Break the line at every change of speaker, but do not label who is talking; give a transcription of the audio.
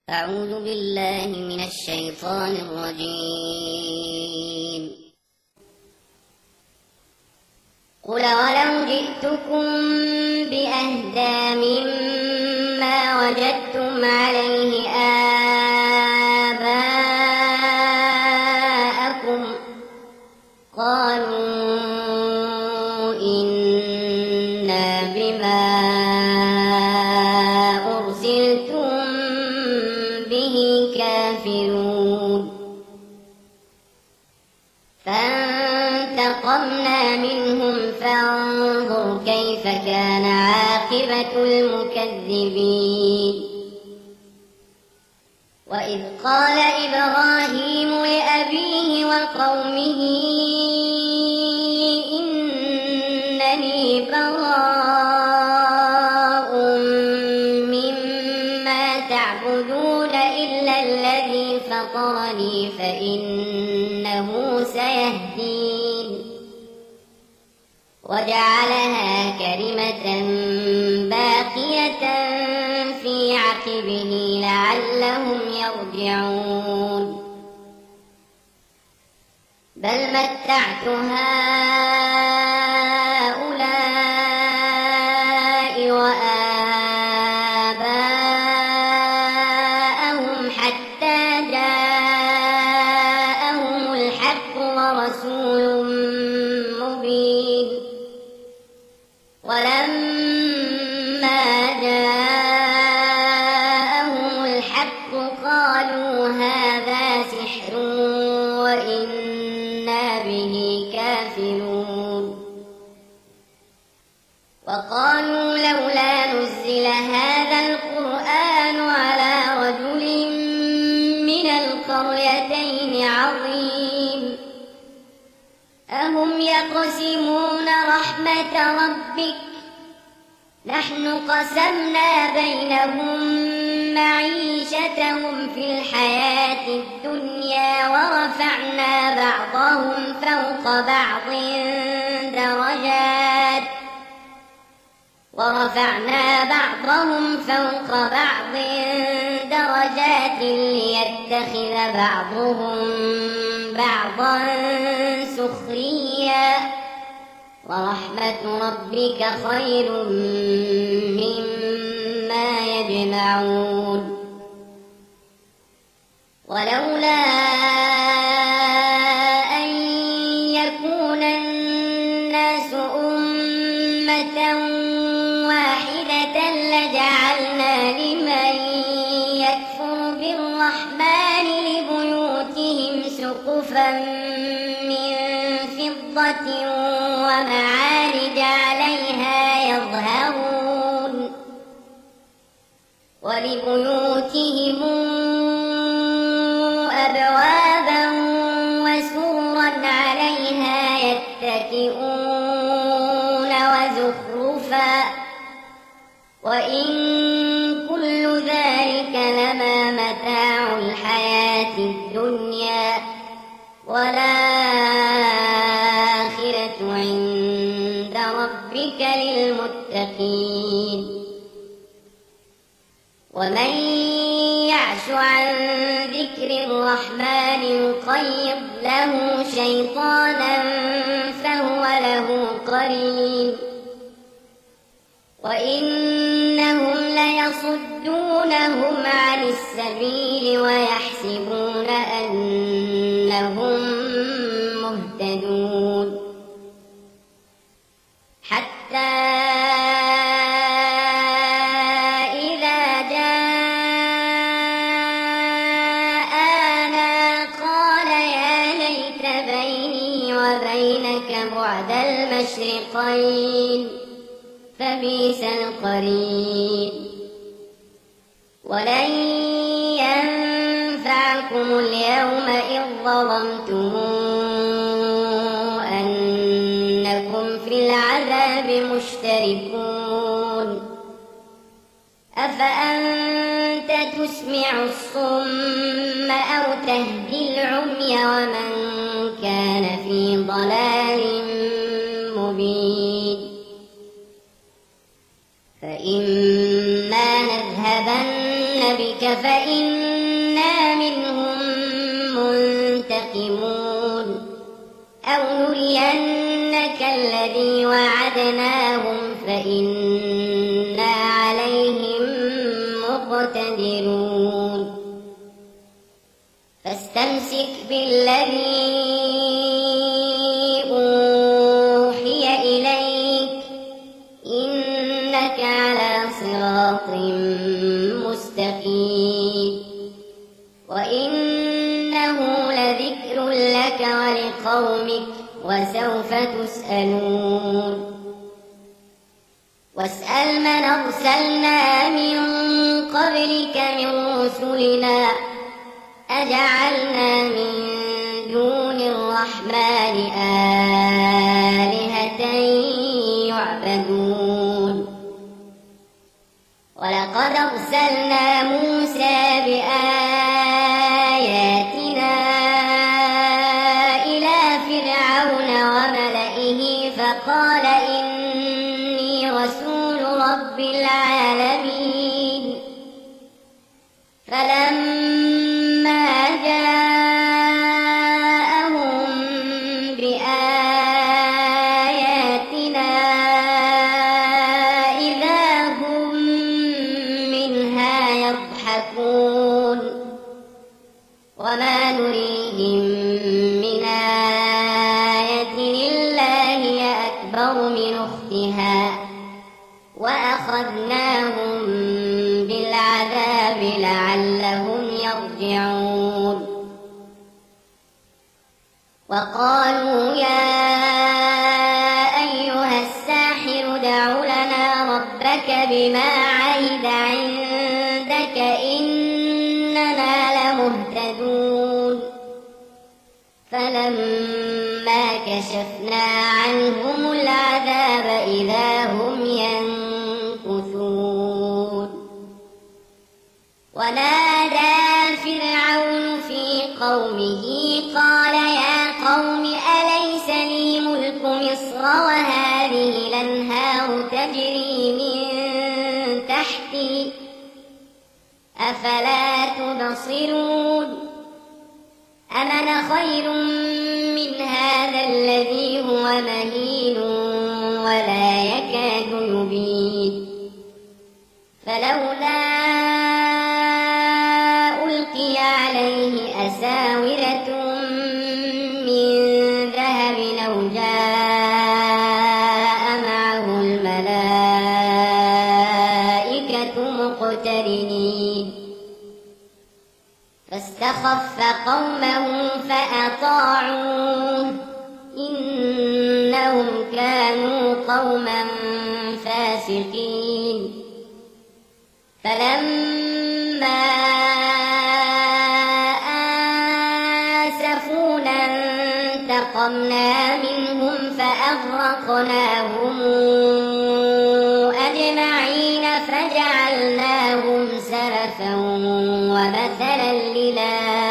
أعوذ بالله من الشيطان الرجيم. قل ولو جئتكم بأهدى مما وجدتم عليه آباءكم قالوا إنا بما أرسلتم به كافرون. فانتقمنا منهم فانظر كيف كان عاقبة المكذبين. وإذ قال إبراهيم لأبيه وقومه إنني براء مما تعبدون إلا الذي فطرني فإنه سيهدين. وجعلها كلمة باقية في عقبه لعلهم يرجعون. بل متعت هؤلاء وآباءهم حتى جاءهم الحق ورسول مبين. ولما جاءهم الحق قالوا هذا سحر وإنا به كافرون. وقالوا لولا نزل هذا القرآن على رجل من القريتين عظيم. أهم يقسمون رحمة ربك نحن قسمنا بينهم معيشتهم في الحياة الدنيا ورفعنا بعضهم فوق بعض درجات ليتخذ بعضهم بعضا سخريا. ورحمة ربك خير مما يجمعون. ولولا أن يكون الناس أمة واحدة لجعلنا لمن يكفر بالرحمن لبيوتهم سقفا من فضة ومعارج عليها يظهرون. ولبيوتهم أبوابا وسررا عليها يتكئون وزخرفا. وإن كل ذلك لما متاع الحياة الدنيا والآخرة عند ربك للمتقين. ومن يعش عن ذكر الرحمن يقيض له شيطانا فهو له قرين. وإنهم ليصدونهم عن السبيل ويحسبون أنهم مهتدون. حتى إذا جاءنا قال يا ليت بيني وبينك بعد المشرقين فبئس القرين. ولن ينفعكم اليوم إذ ظلمتم أنكم في العذاب مشتركون. أفأنت تسمع الصم أو تهدي العمي ومن كان في ضلال مبين. فإما نذهبن ذلك فإنا منهم منتقمون أو نرينك الذي وعدناهم فإنا عليهم مقتدرون فاستمسك بالذي أوحي إليك إنك على صراط مستقيم وإنه لذكر لك ولقومك وسوف تسألون واسأل من أرسلنا من قبلك من رسلنا أجعلنا من دون الرحمن آلهة يعبدون ولقد أرسلنا موسى بآياتنا إلى فرعون وملئه فقال إني رسول رب العالمين فلما جاءهم بآياتنا إذا هم منها يضحكون وما نريهم من آية إلا هي أكبر من أختها وأخذناهم بالعذاب لعلهم يرجعون وقالوا يا أيها الساحر ادع لنا ربك بما عهد عندك إننا لمهتدون فلما كشفنا عنهم العذاب إذا هم ينكثون ونادى فرعون في قومه قال يا قوم أليس لي ملك مصر وهذه الأنهار تجري من تحتي أفلا تبصرون أم أنا خير من هذا الذي هو مهين ولا يكاد يبين فلولا ألقي عليه أساورة من ذهب أو جاء معه الملائكة مقترنين فاستخف قومه فأطاعوه إنهم كانوا قوما فاسقين فلما آسفونا انتقمنا منهم فأغرقناهم أجمعين فجعلناهم سلفا ومثلا للآخرين